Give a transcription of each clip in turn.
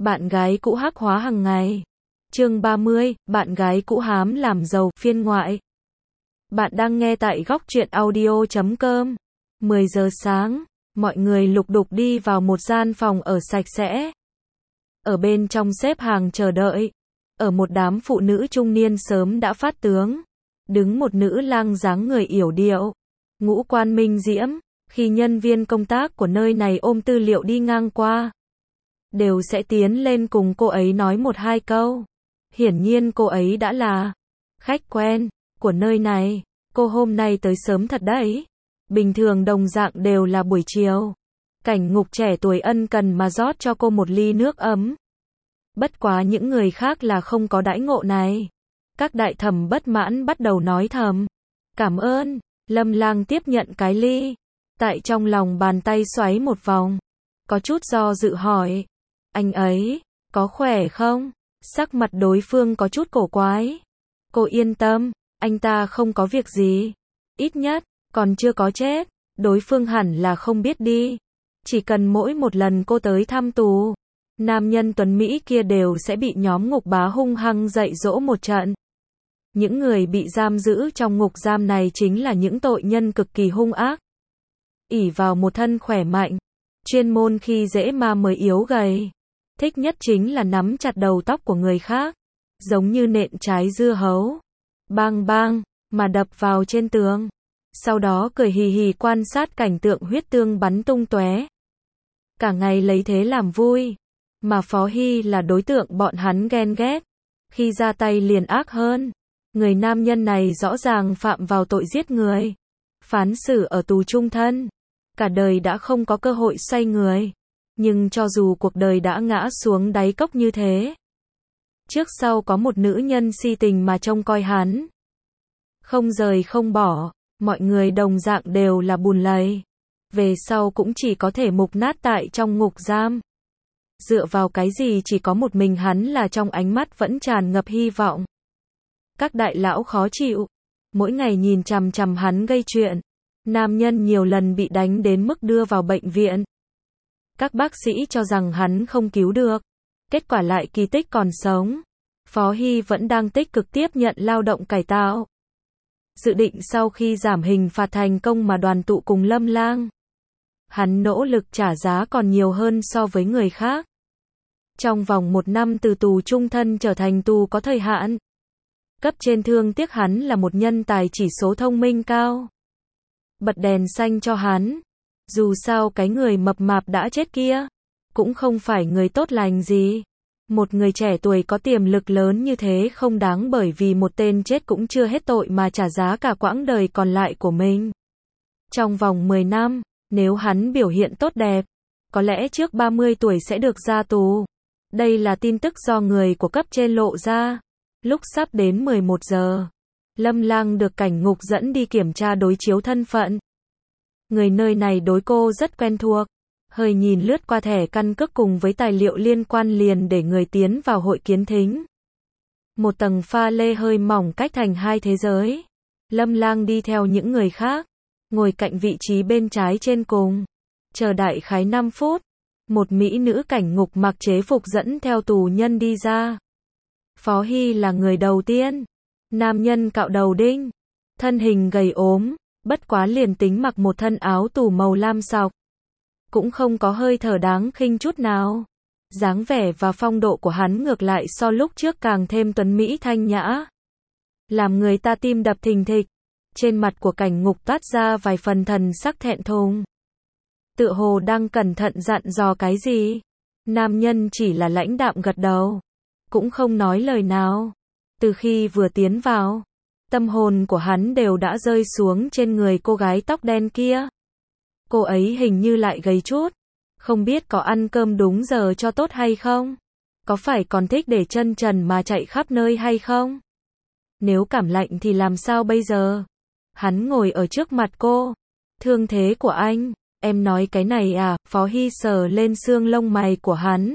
Bạn gái cũ hắc hóa hàng ngày. Chương 30, bạn gái cũ hám làm giàu, phiên ngoại. Bạn đang nghe tại góc truyện audio.com. 10 giờ sáng, mọi người lục đục đi vào một gian phòng ở sạch sẽ. Ở bên trong xếp hàng chờ đợi. Ở một đám phụ nữ trung niên sớm đã phát tướng. Đứng một nữ lang dáng người yểu điệu. Ngũ quan minh diễm. Khi nhân viên công tác của nơi này ôm tư liệu đi ngang qua, đều sẽ tiến lên cùng cô ấy nói một hai câu. Hiển nhiên cô ấy đã là khách quen của nơi này. Cô hôm nay tới sớm thật đấy. Bình thường đồng dạng đều là buổi chiều. Cảnh Ngục trẻ tuổi ân cần mà rót cho cô một ly nước ấm. Bất quá những người khác là không có đãi ngộ này. Các đại thẩm bất mãn bắt đầu nói thầm. Cảm ơn. Lâm Lang tiếp nhận cái ly. Tại trong lòng bàn tay xoáy một vòng. Có chút do dự hỏi. Anh ấy, có khỏe không? Sắc mặt đối phương có chút cổ quái. Cô yên tâm, anh ta không có việc gì. Ít nhất, còn chưa có chết. Đối phương hẳn là không biết đi. Chỉ cần mỗi một lần cô tới thăm tù, nam nhân tuấn Mỹ kia đều sẽ bị nhóm ngục bá hung hăng dạy dỗ một trận. Những người bị giam giữ trong ngục giam này chính là những tội nhân cực kỳ hung ác. Ỷ vào một thân khỏe mạnh, chuyên môn khi dễ ma mới yếu gầy. Thích nhất chính là nắm chặt đầu tóc của người khác, giống như nện trái dưa hấu. Bang bang, mà đập vào trên tường. Sau đó cười hì hì quan sát cảnh tượng huyết tương bắn tung tóe. Cả ngày lấy thế làm vui. Mà Phó Hy là đối tượng bọn hắn ghen ghét. Khi ra tay liền ác hơn. Người nam nhân này rõ ràng phạm vào tội giết người. Phán xử ở tù chung thân. Cả đời đã không có cơ hội xoay người. Nhưng cho dù cuộc đời đã ngã xuống đáy cốc như thế, trước sau có một nữ nhân si tình mà trông coi hắn. Không rời không bỏ, mọi người đồng dạng đều là bùn lầy. Về sau cũng chỉ có thể mục nát tại trong ngục giam. Dựa vào cái gì chỉ có một mình hắn là trong ánh mắt vẫn tràn ngập hy vọng. Các đại lão khó chịu, mỗi ngày nhìn chằm chằm hắn gây chuyện. Nam nhân nhiều lần bị đánh đến mức đưa vào bệnh viện. Các bác sĩ cho rằng hắn không cứu được. Kết quả lại kỳ tích còn sống. Phó Hy vẫn đang tích cực tiếp nhận lao động cải tạo. Dự định sau khi giảm hình phạt thành công mà đoàn tụ cùng Lâm Lang. Hắn nỗ lực trả giá còn nhiều hơn so với người khác. Trong vòng 1 năm từ tù chung thân trở thành tù có thời hạn. Cấp trên thương tiếc hắn là một nhân tài chỉ số thông minh cao. Bật đèn xanh cho hắn. Dù sao cái người mập mạp đã chết kia, cũng không phải người tốt lành gì. Một người trẻ tuổi có tiềm lực lớn như thế không đáng bởi vì một tên chết cũng chưa hết tội mà trả giá cả quãng đời còn lại của mình. Trong vòng 10 năm, nếu hắn biểu hiện tốt đẹp, có lẽ trước 30 tuổi sẽ được ra tù. Đây là tin tức do người của cấp trên lộ ra. Lúc sắp đến 11 giờ, Lâm Lang được cảnh ngục dẫn đi kiểm tra đối chiếu thân phận. Người nơi này đối cô rất quen thuộc. Hơi nhìn lướt qua thẻ căn cước cùng với tài liệu liên quan liền để người tiến vào hội kiến thính. Một tầng pha lê hơi mỏng cách thành hai thế giới. Lâm Lang đi theo những người khác, ngồi cạnh vị trí bên trái trên cùng. Chờ đại khái 5 phút. Một mỹ nữ cảnh ngục mặc chế phục dẫn theo tù nhân đi ra. Phó Hy là người đầu tiên. Nam nhân cạo đầu đinh. Thân hình gầy ốm. Bất quá liền tính mặc một thân áo tù màu lam sọc, cũng không có hơi thở đáng khinh chút nào. Dáng vẻ và phong độ của hắn ngược lại so lúc trước càng thêm tuấn mỹ thanh nhã. Làm người ta tim đập thình thịch. Trên mặt của cảnh ngục toát ra vài phần thần sắc thẹn thùng. Tựa hồ đang cẩn thận dặn dò cái gì. Nam nhân chỉ là lãnh đạm gật đầu. Cũng không nói lời nào. Từ khi vừa tiến vào, tâm hồn của hắn đều đã rơi xuống trên người cô gái tóc đen kia. Cô ấy hình như lại gầy chút. Không biết có ăn cơm đúng giờ cho tốt hay không? Có phải còn thích để chân trần mà chạy khắp nơi hay không? Nếu cảm lạnh thì làm sao bây giờ? Hắn ngồi ở trước mặt cô. Thương thế của anh, em nói cái này à? Phó Hy sờ lên xương lông mày của hắn.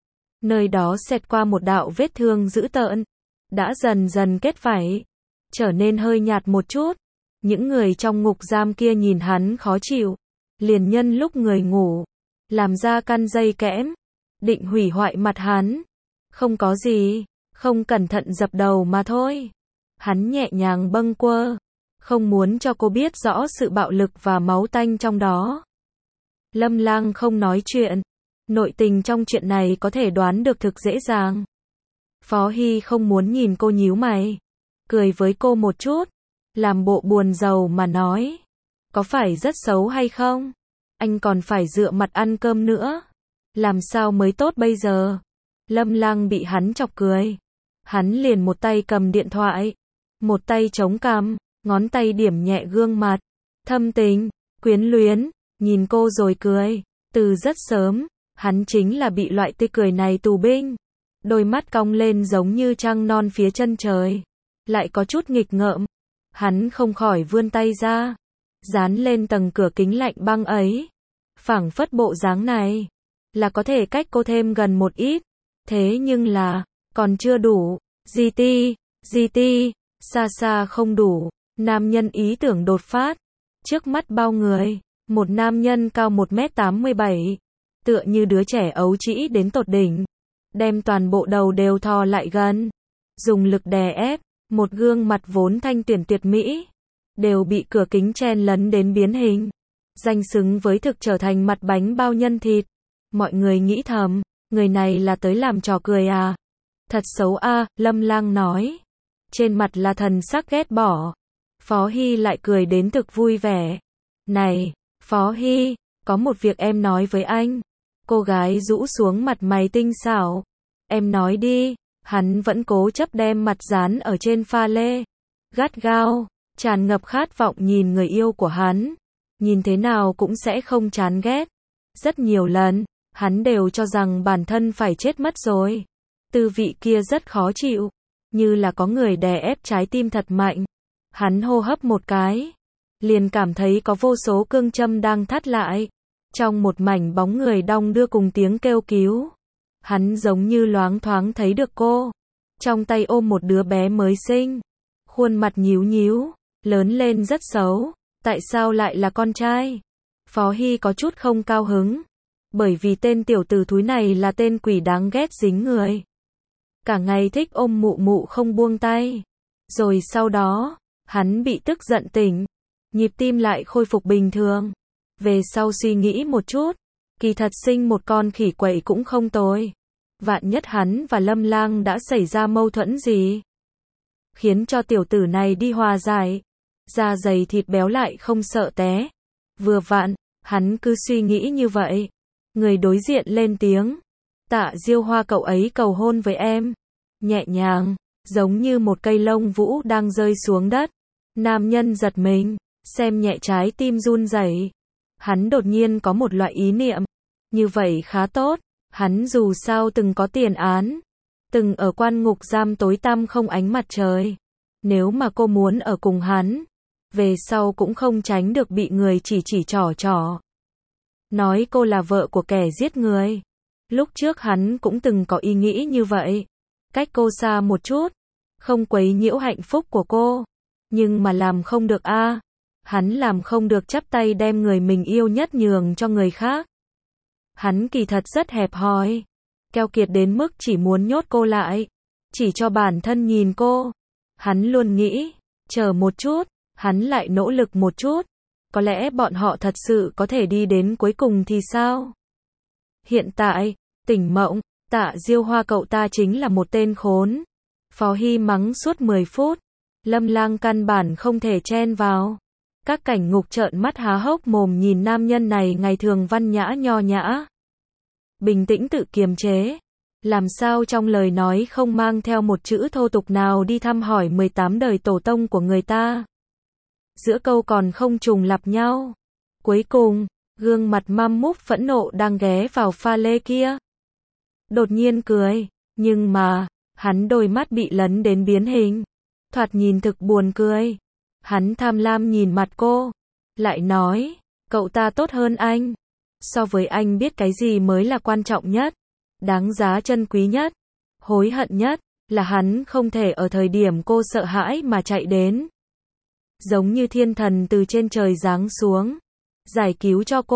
Nơi đó xẹt qua một đạo vết thương dữ tợn. Đã dần dần kết vảy. Trở nên hơi nhạt một chút. Những người trong ngục giam kia nhìn hắn khó chịu. Liền nhân lúc người ngủ, làm ra căn dây kẽm, định hủy hoại mặt hắn. Không có gì, không cẩn thận dập đầu mà thôi. Hắn nhẹ nhàng bâng quơ, không muốn cho cô biết rõ sự bạo lực và máu tanh trong đó. Lâm Lang không nói chuyện. Nội tình trong chuyện này có thể đoán được thực dễ dàng. Phó Hy không muốn nhìn cô nhíu mày. Cười với cô một chút. Làm bộ buồn rầu mà nói. Có phải rất xấu hay không? Anh còn phải dựa mặt ăn cơm nữa. Làm sao mới tốt bây giờ? Lâm Lang bị hắn chọc cười. Hắn liền một tay cầm điện thoại. Một tay chống cằm. Ngón tay điểm nhẹ gương mặt. Thâm tình, quyến luyến. Nhìn cô rồi cười. Từ rất sớm, hắn chính là bị loại tươi cười này tù binh. Đôi mắt cong lên giống như trăng non phía chân trời. Lại có chút nghịch ngợm. Hắn không khỏi vươn tay ra. Dán lên tầng cửa kính lạnh băng ấy. Phảng phất bộ dáng này. Là có thể cách cô thêm gần một ít. Thế nhưng là, còn chưa đủ. GT, xa xa không đủ. Nam nhân ý tưởng đột phát. Trước mắt bao người. Một nam nhân cao 1m87. Tựa như đứa trẻ ấu trĩ đến tột đỉnh. Đem toàn bộ đầu đều thò lại gần. Dùng lực đè ép. Một gương mặt vốn thanh tuyển tuyệt mỹ. Đều bị cửa kính chen lấn đến biến hình. Danh xứng với thực trở thành mặt bánh bao nhân thịt. Mọi người nghĩ thầm. Người này là tới làm trò cười à? Thật xấu a, Lâm Lang nói. Trên mặt là thần sắc ghét bỏ. Phó Hy lại cười đến thực vui vẻ. Này, Phó Hy, có một việc em nói với anh. Cô gái rũ xuống mặt mày tinh xảo. Em nói đi. Hắn vẫn cố chấp đem mặt dán ở trên pha lê. Gắt gao, tràn ngập khát vọng nhìn người yêu của hắn. Nhìn thế nào cũng sẽ không chán ghét. Rất nhiều lần, hắn đều cho rằng bản thân phải chết mất rồi. Tư vị kia rất khó chịu. Như là có người đè ép trái tim thật mạnh. Hắn hô hấp một cái. Liền cảm thấy có vô số cương châm đang thắt lại. Trong một mảnh bóng người đong đưa cùng tiếng kêu cứu. Hắn giống như loáng thoáng thấy được cô. Trong tay ôm một đứa bé mới sinh. Khuôn mặt nhíu nhíu. Lớn lên rất xấu. Tại sao lại là con trai? Phó Hy có chút không cao hứng. Bởi vì tên tiểu tử thúi này là tên quỷ đáng ghét dính người. Cả ngày thích ôm mụ mụ không buông tay. Rồi sau đó, hắn bị tức giận tỉnh. Nhịp tim lại khôi phục bình thường. Về sau suy nghĩ một chút. Kỳ thật sinh một con khỉ quậy cũng không tồi. Vạn nhất hắn và Lâm Lang đã xảy ra mâu thuẫn gì. Khiến cho tiểu tử này đi hòa giải. Da dày thịt béo lại không sợ té. Vừa vặn, hắn cứ suy nghĩ như vậy. Người đối diện lên tiếng. Tạ Diêu Hoa cậu ấy cầu hôn với em. Nhẹ nhàng, giống như một cây lông vũ đang rơi xuống đất. Nam nhân giật mình, xem nhẹ trái tim run rẩy. Hắn đột nhiên có một loại ý niệm. Như vậy khá tốt. Hắn dù sao từng có tiền án. Từng ở quan ngục giam tối tăm không ánh mặt trời. Nếu mà cô muốn ở cùng hắn. Về sau cũng không tránh được bị người chỉ trỏ. Nói cô là vợ của kẻ giết người. Lúc trước hắn cũng từng có ý nghĩ như vậy. Cách cô xa một chút. Không quấy nhiễu hạnh phúc của cô. Nhưng mà làm không được a. Hắn làm không được chắp tay đem người mình yêu nhất nhường cho người khác. Hắn kỳ thật rất hẹp hòi. Keo kiệt đến mức chỉ muốn nhốt cô lại. Chỉ cho bản thân nhìn cô. Hắn luôn nghĩ. Chờ một chút. Hắn lại nỗ lực một chút. Có lẽ bọn họ thật sự có thể đi đến cuối cùng thì sao? Hiện tại, tỉnh mộng, Tạ Diêu Hoa cậu ta chính là một tên khốn. Phó Hy mắng suốt 10 phút. Lâm Lang căn bản không thể chen vào. Các cảnh ngục trợn mắt há hốc mồm nhìn nam nhân này ngày thường văn nhã nho nhã. Bình tĩnh tự kiềm chế. Làm sao trong lời nói không mang theo một chữ thô tục nào đi thăm hỏi 18 đời tổ tông của người ta. Giữa câu còn không trùng lặp nhau. Cuối cùng, gương mặt măm múp phẫn nộ đang ghé vào pha lê kia. Đột nhiên cười, nhưng mà, hắn đôi mắt bị lấn đến biến hình. Thoạt nhìn thực buồn cười. Hắn tham lam nhìn mặt cô. Lại nói, cậu ta tốt hơn anh. So với anh biết cái gì mới là quan trọng nhất. Đáng giá trân quý nhất. Hối hận nhất, là hắn không thể ở thời điểm cô sợ hãi mà chạy đến. Giống như thiên thần từ trên trời giáng xuống. Giải cứu cho cô.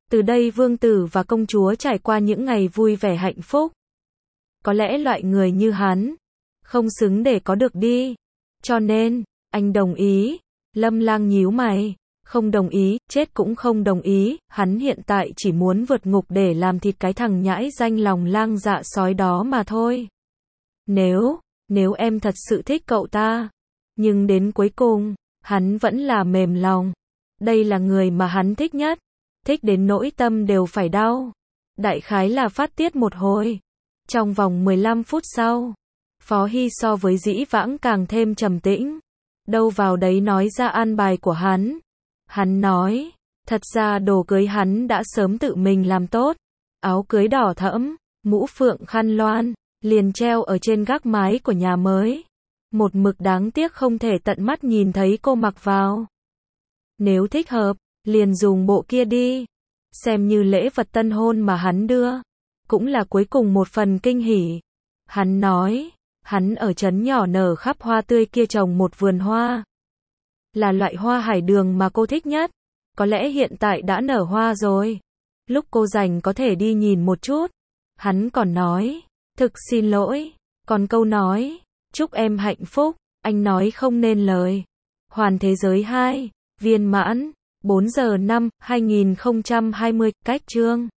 Từ đây vương tử và công chúa trải qua những ngày vui vẻ hạnh phúc. Có lẽ loại người như hắn không xứng để có được đi. Cho nên, anh đồng ý. Lâm Lang nhíu mày. Không đồng ý, chết cũng không đồng ý, hắn hiện tại chỉ muốn vượt ngục để làm thịt cái thằng nhãi danh lòng lang dạ sói đó mà thôi. Nếu em thật sự thích cậu ta. Nhưng đến cuối cùng, hắn vẫn là mềm lòng. Đây là người mà hắn thích nhất. Thích đến nỗi tâm đều phải đau. Đại khái là phát tiết một hồi. Trong vòng 15 phút sau, Phó Hy so với dĩ vãng càng thêm trầm tĩnh. Đâu vào đấy nói ra an bài của hắn. Hắn nói, thật ra đồ cưới hắn đã sớm tự mình làm tốt. Áo cưới đỏ thẫm, mũ phượng khăn loan, liền treo ở trên gác mái của nhà mới. Một mực đáng tiếc không thể tận mắt nhìn thấy cô mặc vào. Nếu thích hợp, liền dùng bộ kia đi. Xem như lễ vật tân hôn mà hắn đưa. Cũng là cuối cùng một phần kinh hỉ. Hắn nói, hắn ở trấn nhỏ nở khắp hoa tươi kia trồng một vườn hoa. Là loại hoa hải đường mà cô thích nhất. Có lẽ hiện tại đã nở hoa rồi. Lúc cô rảnh có thể đi nhìn một chút. Hắn còn nói, thực xin lỗi. Còn câu nói, chúc em hạnh phúc, anh nói không nên lời. Hoàn thế giới 2, viên mãn, 4 giờ 5, 2020, cách chương.